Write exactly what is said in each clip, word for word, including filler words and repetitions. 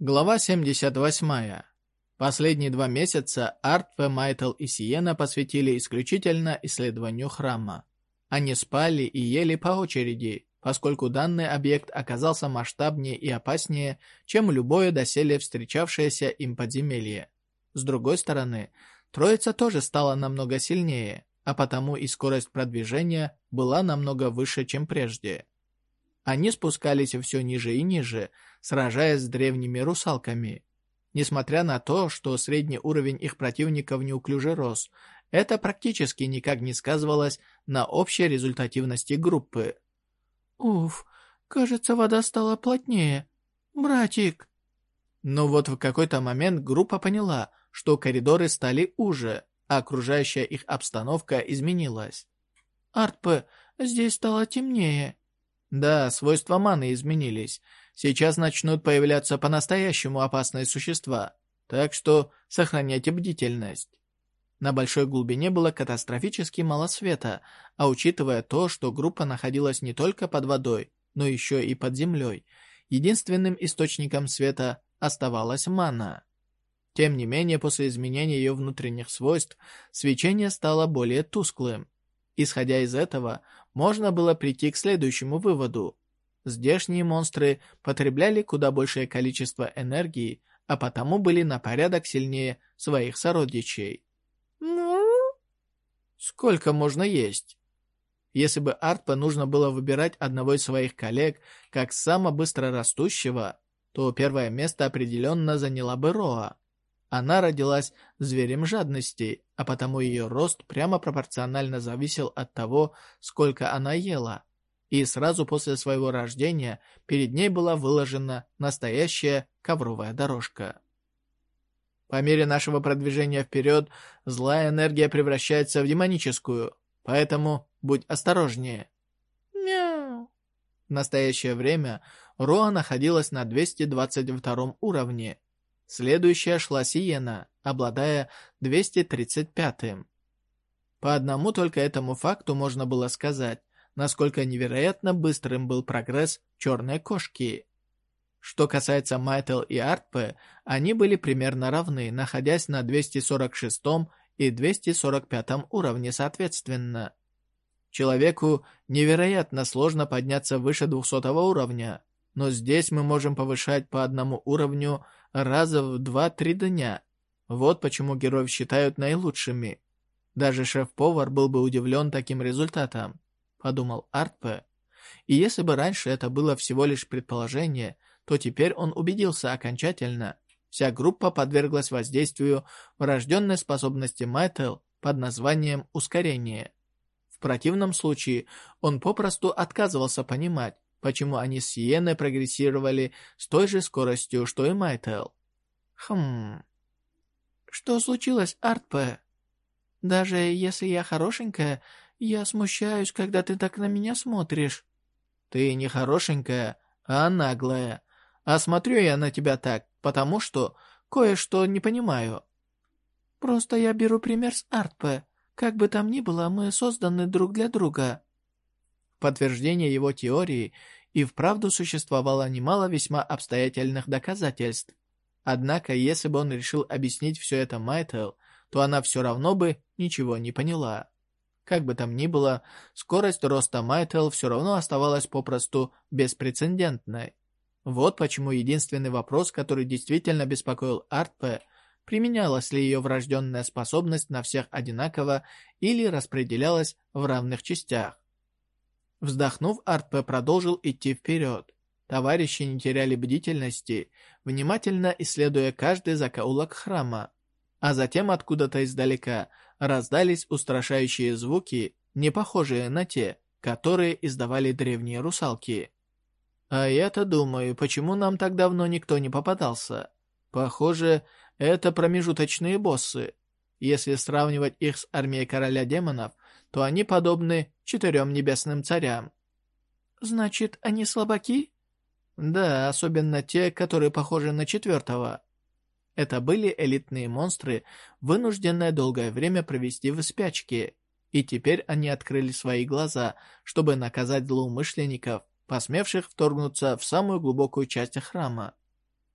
Глава семьдесят восемь. Последние два месяца Артве, Майтл и Сиена посвятили исключительно исследованию храма. Они спали и ели по очереди, поскольку данный объект оказался масштабнее и опаснее, чем любое доселе встречавшееся им подземелье. С другой стороны, троица тоже стала намного сильнее, а потому и скорость продвижения была намного выше, чем прежде. Они спускались все ниже и ниже, сражаясь с древними русалками. Несмотря на то, что средний уровень их противников неуклюже рос, это практически никак не сказывалось на общей результативности группы. «Уф, кажется, вода стала плотнее. Братик!» Но вот в какой-то момент группа поняла, что коридоры стали уже, а окружающая их обстановка изменилась. «Артпе, здесь стало темнее». Да, свойства маны изменились. Сейчас начнут появляться по-настоящему опасные существа, так что сохраняйте бдительность. На большой глубине было катастрофически мало света, а учитывая то, что группа находилась не только под водой, но еще и под землей, единственным источником света оставалась мана. Тем не менее, после изменения ее внутренних свойств, свечение стало более тусклым. Исходя из этого, можно было прийти к следующему выводу. Здешние монстры потребляли куда большее количество энергии, а потому были на порядок сильнее своих сородичей. Сколько можно есть? Если бы Артпе нужно было выбирать одного из своих коллег как самого быстро растущего, то первое место определенно заняла бы Роа. Она родилась зверем жадности, а потому ее рост прямо пропорционально зависел от того, сколько она ела. И сразу после своего рождения перед ней была выложена настоящая ковровая дорожка. По мере нашего продвижения вперед, злая энергия превращается в демоническую, поэтому будь осторожнее. Мяу. В настоящее время Роа находилась на двести двадцать втором уровне. Следующая шла Сиена, обладая двести тридцать пятым. По одному только этому факту можно было сказать, насколько невероятно быстрым был прогресс черной кошки. Что касается Майтл и Артпе, они были примерно равны, находясь на двести сорок шестом и двести сорок пятом уровне соответственно. Человеку невероятно сложно подняться выше двухсотого уровня, но здесь мы можем повышать по одному уровню раза в два-три дня. Вот почему героев считают наилучшими. Даже шеф-повар был бы удивлен таким результатом, подумал Артпе. И если бы раньше это было всего лишь предположение, то теперь он убедился окончательно. Вся группа подверглась воздействию врожденной способности Майтл под названием «ускорение». В противном случае он попросту отказывался понимать, почему они с Сиеной прогрессировали с той же скоростью, что и Майтл. Хм... Что случилось, Артпе? Даже если я хорошенькая, я смущаюсь, когда ты так на меня смотришь. Ты не хорошенькая, а наглая. А смотрю я на тебя так, потому что кое-что не понимаю. Просто я беру пример с Артпе. Как бы там ни было, мы созданы друг для друга. В подтверждение его теории и вправду существовало немало весьма обстоятельных доказательств. Однако, если бы он решил объяснить все это Майтл, то она все равно бы ничего не поняла. Как бы там ни было, скорость роста Майтл все равно оставалась попросту беспрецедентной. Вот почему единственный вопрос, который действительно беспокоил Артпе, применялась ли ее врожденная способность на всех одинаково или распределялась в равных частях. Вздохнув, Артпе продолжил идти вперед. Товарищи не теряли бдительности, внимательно исследуя каждый закоулок храма. А затем откуда-то издалека раздались устрашающие звуки, не похожие на те, которые издавали древние русалки. А я-то думаю, почему нам так давно никто не попадался? Похоже, это промежуточные боссы. Если сравнивать их с армией короля демонов, то они подобны четырем небесным царям. Значит, они слабаки? Да, особенно те, которые похожи на четвертого. Это были элитные монстры, вынужденные долгое время провести в спячке, и теперь они открыли свои глаза, чтобы наказать злоумышленников, посмевших вторгнуться в самую глубокую часть храма.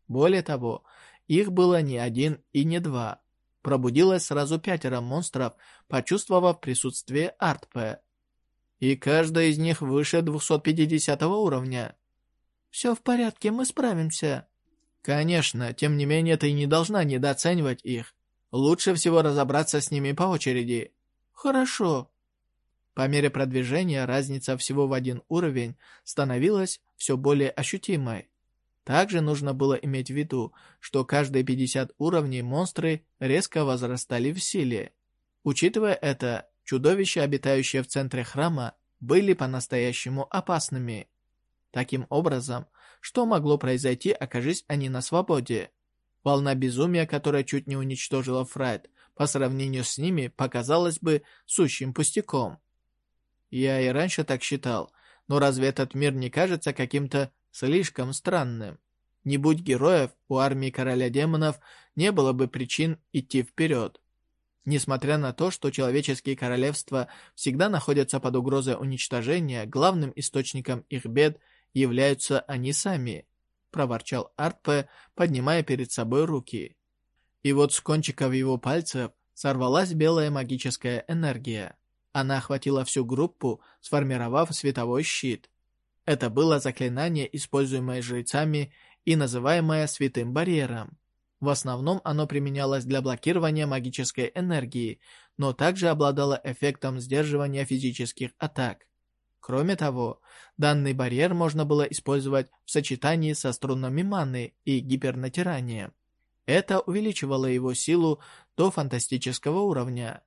Более того, их было не один и не два. Пробудилось сразу пятеро монстров, почувствовав присутствие Артпе. И каждая из них выше двухсот пятидесятого уровня. «Все в порядке, мы справимся». Конечно, тем не менее ты не должна недооценивать их. Лучше всего разобраться с ними по очереди. «Хорошо». По мере продвижения разница всего в один уровень становилась все более ощутимой. Также нужно было иметь в виду, что каждые пятьдесят уровней монстры резко возрастали в силе. Учитывая это, чудовища, обитающие в центре храма, были по-настоящему опасными. Таким образом, что могло произойти, окажись они на свободе? Волна безумия, которая чуть не уничтожила Фрайт, по сравнению с ними показалась бы сущим пустяком. Я и раньше так считал, но разве этот мир не кажется каким-то слишком странным? Не будь героев, у армии короля демонов не было бы причин идти вперед. Несмотря на то, что человеческие королевства всегда находятся под угрозой уничтожения, главным источником их бед являются они сами, проворчал Артпе, поднимая перед собой руки. И вот с кончиков его пальцев сорвалась белая магическая энергия. Она охватила всю группу, сформировав световой щит. Это было заклинание, используемое жрецами и называемое святым барьером. В основном оно применялось для блокирования магической энергии, но также обладало эффектом сдерживания физических атак. Кроме того, данный барьер можно было использовать в сочетании со струнами маны и гипернатиранием. Это увеличивало его силу до фантастического уровня.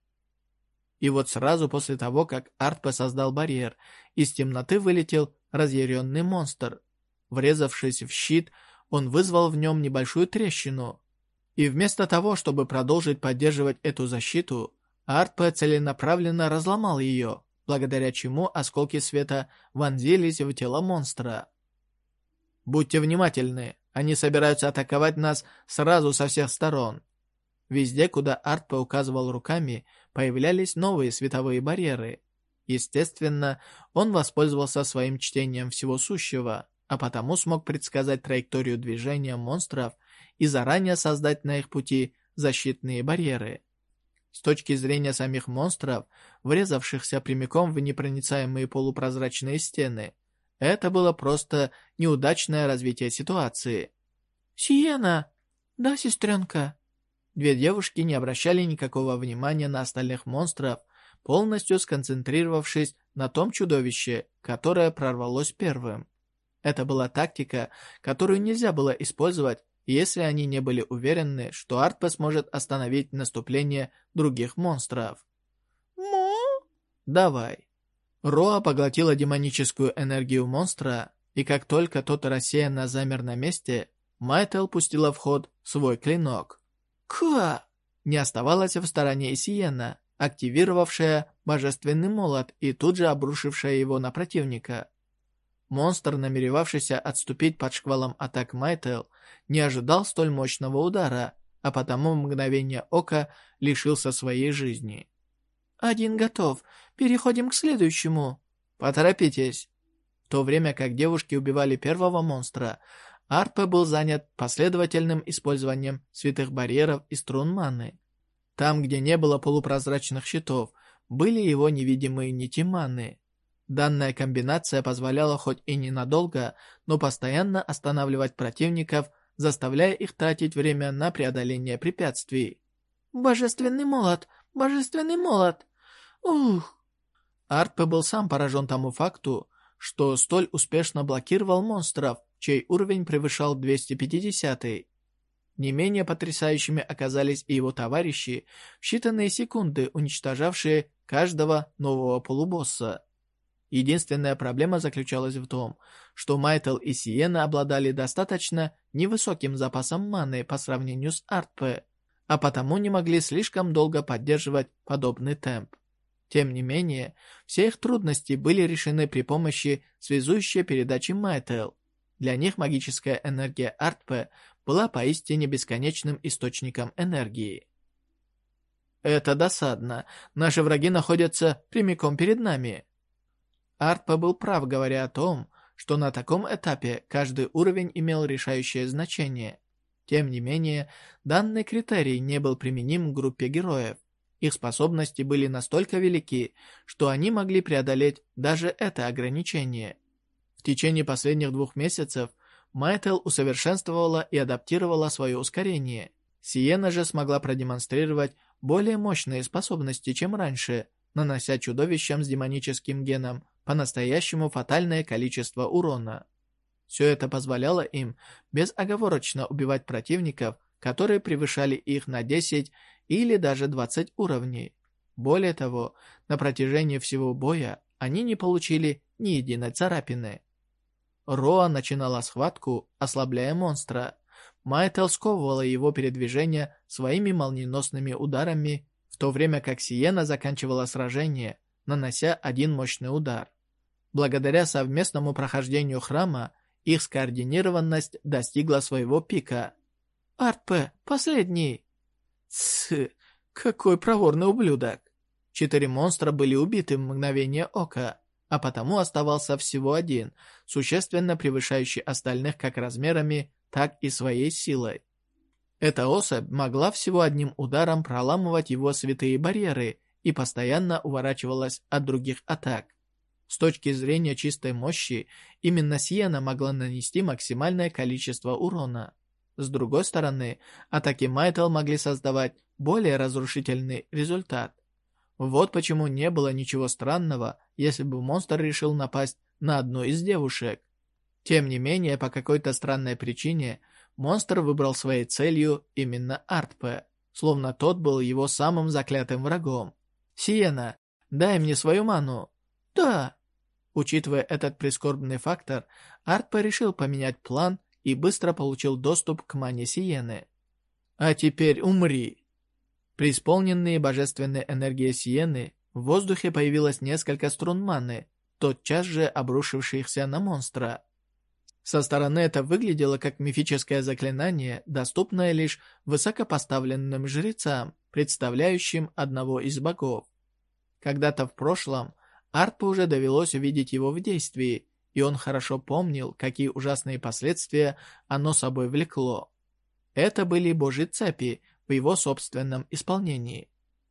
И вот сразу после того, как Артпе создал барьер, из темноты вылетел разъяренный монстр. Врезавшись в щит, он вызвал в нем небольшую трещину. И вместо того, чтобы продолжить поддерживать эту защиту, Артпе целенаправленно разломал ее, благодаря чему осколки света вонзились в тело монстра. «Будьте внимательны, они собираются атаковать нас сразу со всех сторон». Везде, куда Артпе указывал руками, появлялись новые световые барьеры. Естественно, он воспользовался своим чтением всего сущего, а потому смог предсказать траекторию движения монстров и заранее создать на их пути защитные барьеры. С точки зрения самих монстров, врезавшихся прямиком в непроницаемые полупрозрачные стены, это было просто неудачное развитие ситуации. «Сиена!» «Да, сестренка?» Две девушки не обращали никакого внимания на остальных монстров, полностью сконцентрировавшись на том чудовище, которое прорвалось первым. Это была тактика, которую нельзя было использовать, если они не были уверены, что Артпе сможет остановить наступление других монстров. «Мо?» «Давай». Роа поглотила демоническую энергию монстра, и как только тот рассеянно замер на месте, Майтел пустила в ход свой клинок. «Ка!» Не оставалась в стороне и Сиена, активировавшая божественный молот и тут же обрушившая его на противника. Монстр, намеревавшийся отступить под шквалом атак Майтел, не ожидал столь мощного удара, а потому в мгновение ока лишился своей жизни. «Один готов. Переходим к следующему». «Поторопитесь». В то время как девушки убивали первого монстра, Артпе был занят последовательным использованием святых барьеров и струн маны. Там, где не было полупрозрачных щитов, были его невидимые нити маны. Данная комбинация позволяла хоть и ненадолго, но постоянно останавливать противников, заставляя их тратить время на преодоление препятствий. «Божественный молот! Божественный молот! Ух!» Артпе был сам поражен тому факту, что столь успешно блокировал монстров, чей уровень превышал двести пятидесятый. Не менее потрясающими оказались и его товарищи, в считанные секунды уничтожавшие каждого нового полубосса. Единственная проблема заключалась в том, что Майтел и Сиена обладали достаточно невысоким запасом маны по сравнению с Артпе, а потому не могли слишком долго поддерживать подобный темп. Тем не менее, все их трудности были решены при помощи связующей передачи Майтел. Для них магическая энергия Артпе была поистине бесконечным источником энергии. «Это досадно. Наши враги находятся прямиком перед нами». Артпе был прав, говоря о том, что на таком этапе каждый уровень имел решающее значение. Тем не менее, данный критерий не был применим к группе героев. Их способности были настолько велики, что они могли преодолеть даже это ограничение. В течение последних двух месяцев Майтел усовершенствовала и адаптировала свое ускорение. Сиена же смогла продемонстрировать более мощные способности, чем раньше, нанося чудовищам с демоническим геном по-настоящему фатальное количество урона. Все это позволяло им безоговорочно убивать противников, которые превышали их на десять или даже двадцать уровней. Более того, на протяжении всего боя они не получили ни единой царапины. Роа начинала схватку, ослабляя монстра. Майтел сковывала его передвижение своими молниеносными ударами, в то время как Сиена заканчивала сражение, нанося один мощный удар. Благодаря совместному прохождению храма, их скоординированность достигла своего пика. «Артпе, последний!» «Тсс, какой проворный ублюдок!» Четыре монстра были убиты в мгновение ока, а потому оставался всего один, существенно превышающий остальных как размерами, так и своей силой. Эта особь могла всего одним ударом проламывать его святые барьеры и постоянно уворачивалась от других атак. С точки зрения чистой мощи, именно Сиена могла нанести максимальное количество урона. С другой стороны, атаки Майтел могли создавать более разрушительный результат. Вот почему не было ничего странного, если бы монстр решил напасть на одну из девушек. Тем не менее, по какой-то странной причине, монстр выбрал своей целью именно Артпе, словно тот был его самым заклятым врагом. «Сиена, дай мне свою ману!» «Да!» Учитывая этот прискорбный фактор, Артпе решил поменять план и быстро получил доступ к мане Сиены. «А теперь умри!» Преисполненные божественной энергией Сиены, в воздухе появилось несколько струн маны, тотчас же обрушившихся на монстра. Со стороны это выглядело как мифическое заклинание, доступное лишь высокопоставленным жрецам, представляющим одного из богов. Когда-то в прошлом Артпе уже довелось увидеть его в действии, и он хорошо помнил, какие ужасные последствия оно собой влекло. Это были божьи цепи в его собственном исполнении.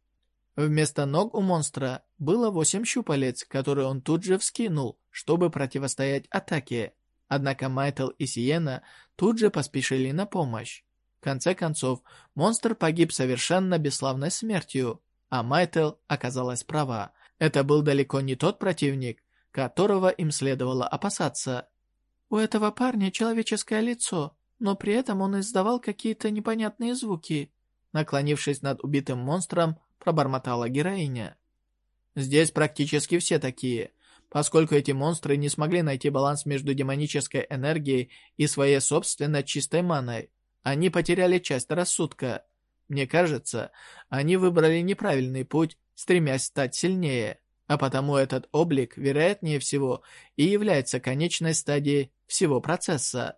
Вместо ног у монстра было восемь щупалец, которые он тут же вскинул, чтобы противостоять атаке. Однако Майтел и Сиена тут же поспешили на помощь. В конце концов, монстр погиб совершенно бесславной смертью, а Майтел оказалась права. Это был далеко не тот противник, которого им следовало опасаться. У этого парня человеческое лицо, но при этом он издавал какие-то непонятные звуки. Наклонившись над убитым монстром, пробормотала героиня. Здесь практически все такие, поскольку эти монстры не смогли найти баланс между демонической энергией и своей собственной чистой маной. Они потеряли часть рассудка. Мне кажется, они выбрали неправильный путь, стремясь стать сильнее, а потому этот облик, вероятнее всего, и является конечной стадией всего процесса.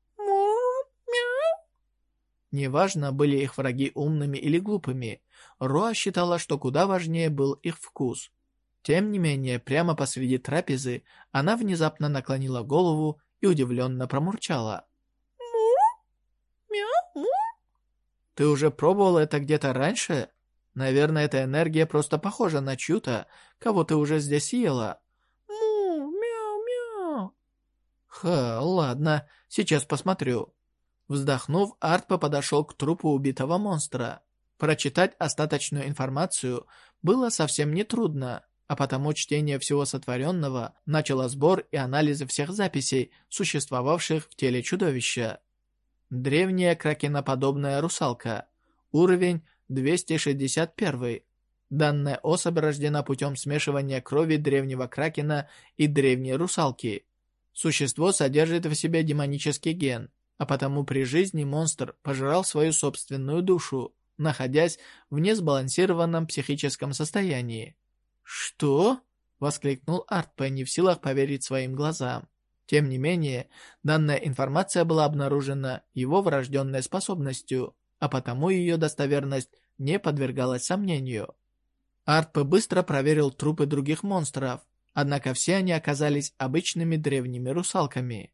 Неважно, были их враги умными или глупыми, Роа считала, что куда важнее был их вкус. Тем не менее, прямо посреди трапезы она внезапно наклонила голову и удивленно промурчала. «Му-мяу-му». «Ты уже пробовал это где-то раньше? Наверное, эта энергия просто похожа на чью-то, кого ты уже здесь ела». «Му-мяу-мяу». «Ха, ладно, сейчас посмотрю». Вздохнув, Артпе подошел к трупу убитого монстра. Прочитать остаточную информацию было совсем нетрудно, а потому чтение всего сотворенного начало сбор и анализ всех записей, существовавших в теле чудовища. Древняя кракеноподобная русалка. Уровень двести шестьдесят один. Данная особь рождена путем смешивания крови древнего кракена и древней русалки. Существо содержит в себе демонический ген, а потому при жизни монстр пожирал свою собственную душу, находясь в несбалансированном психическом состоянии. «Что?» — воскликнул Артпе, не в силах поверить своим глазам. Тем не менее, данная информация была обнаружена его врожденной способностью, а потому ее достоверность не подвергалась сомнению. Артпе быстро проверил трупы других монстров, однако все они оказались обычными древними русалками.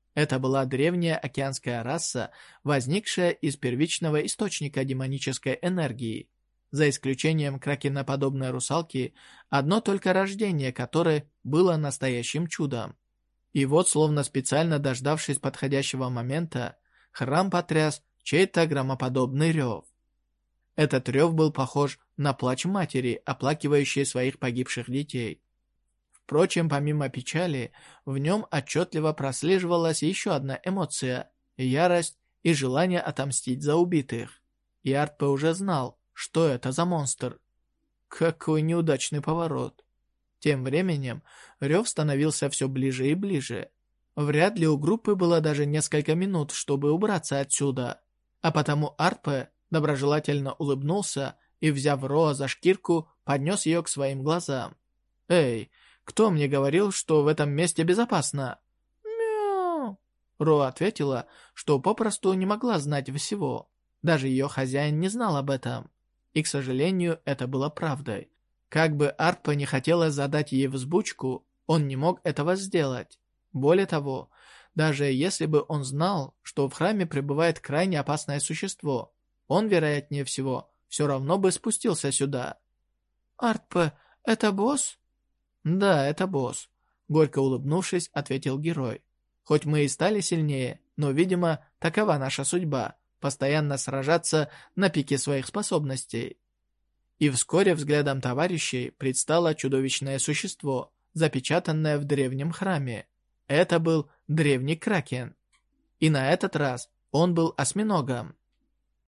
Это была древняя океанская раса, возникшая из первичного источника демонической энергии. За исключением кракеноподобной русалки, одно только рождение которой было настоящим чудом. И вот, словно специально дождавшись подходящего момента, храм потряс чей-то громоподобный рев. Этот рев был похож на плач матери, оплакивающей своих погибших детей. Впрочем, помимо печали, в нем отчетливо прослеживалась еще одна эмоция – ярость и желание отомстить за убитых. И Артпе уже знал, что это за монстр. Какой неудачный поворот. Тем временем рев становился все ближе и ближе. Вряд ли у группы было даже несколько минут, чтобы убраться отсюда. А потому Артпе доброжелательно улыбнулся и, взяв Роа за шкирку, поднес ее к своим глазам. «Эй, кто мне говорил, что в этом месте безопасно?» «Мяу!» Роа ответила, что попросту не могла знать всего. Даже ее хозяин не знал об этом. И, к сожалению, это было правдой. Как бы Артпе не хотела задать ей взбучку, он не мог этого сделать. Более того, даже если бы он знал, что в храме пребывает крайне опасное существо, он, вероятнее всего, все равно бы спустился сюда. «Артпе, это босс?» «Да, это босс», — горько улыбнувшись, ответил герой. «Хоть мы и стали сильнее, но, видимо, такова наша судьба — постоянно сражаться на пике своих способностей». И вскоре взглядом товарищей предстало чудовищное существо, запечатанное в древнем храме. Это был древний кракен. И на этот раз он был осьминогом.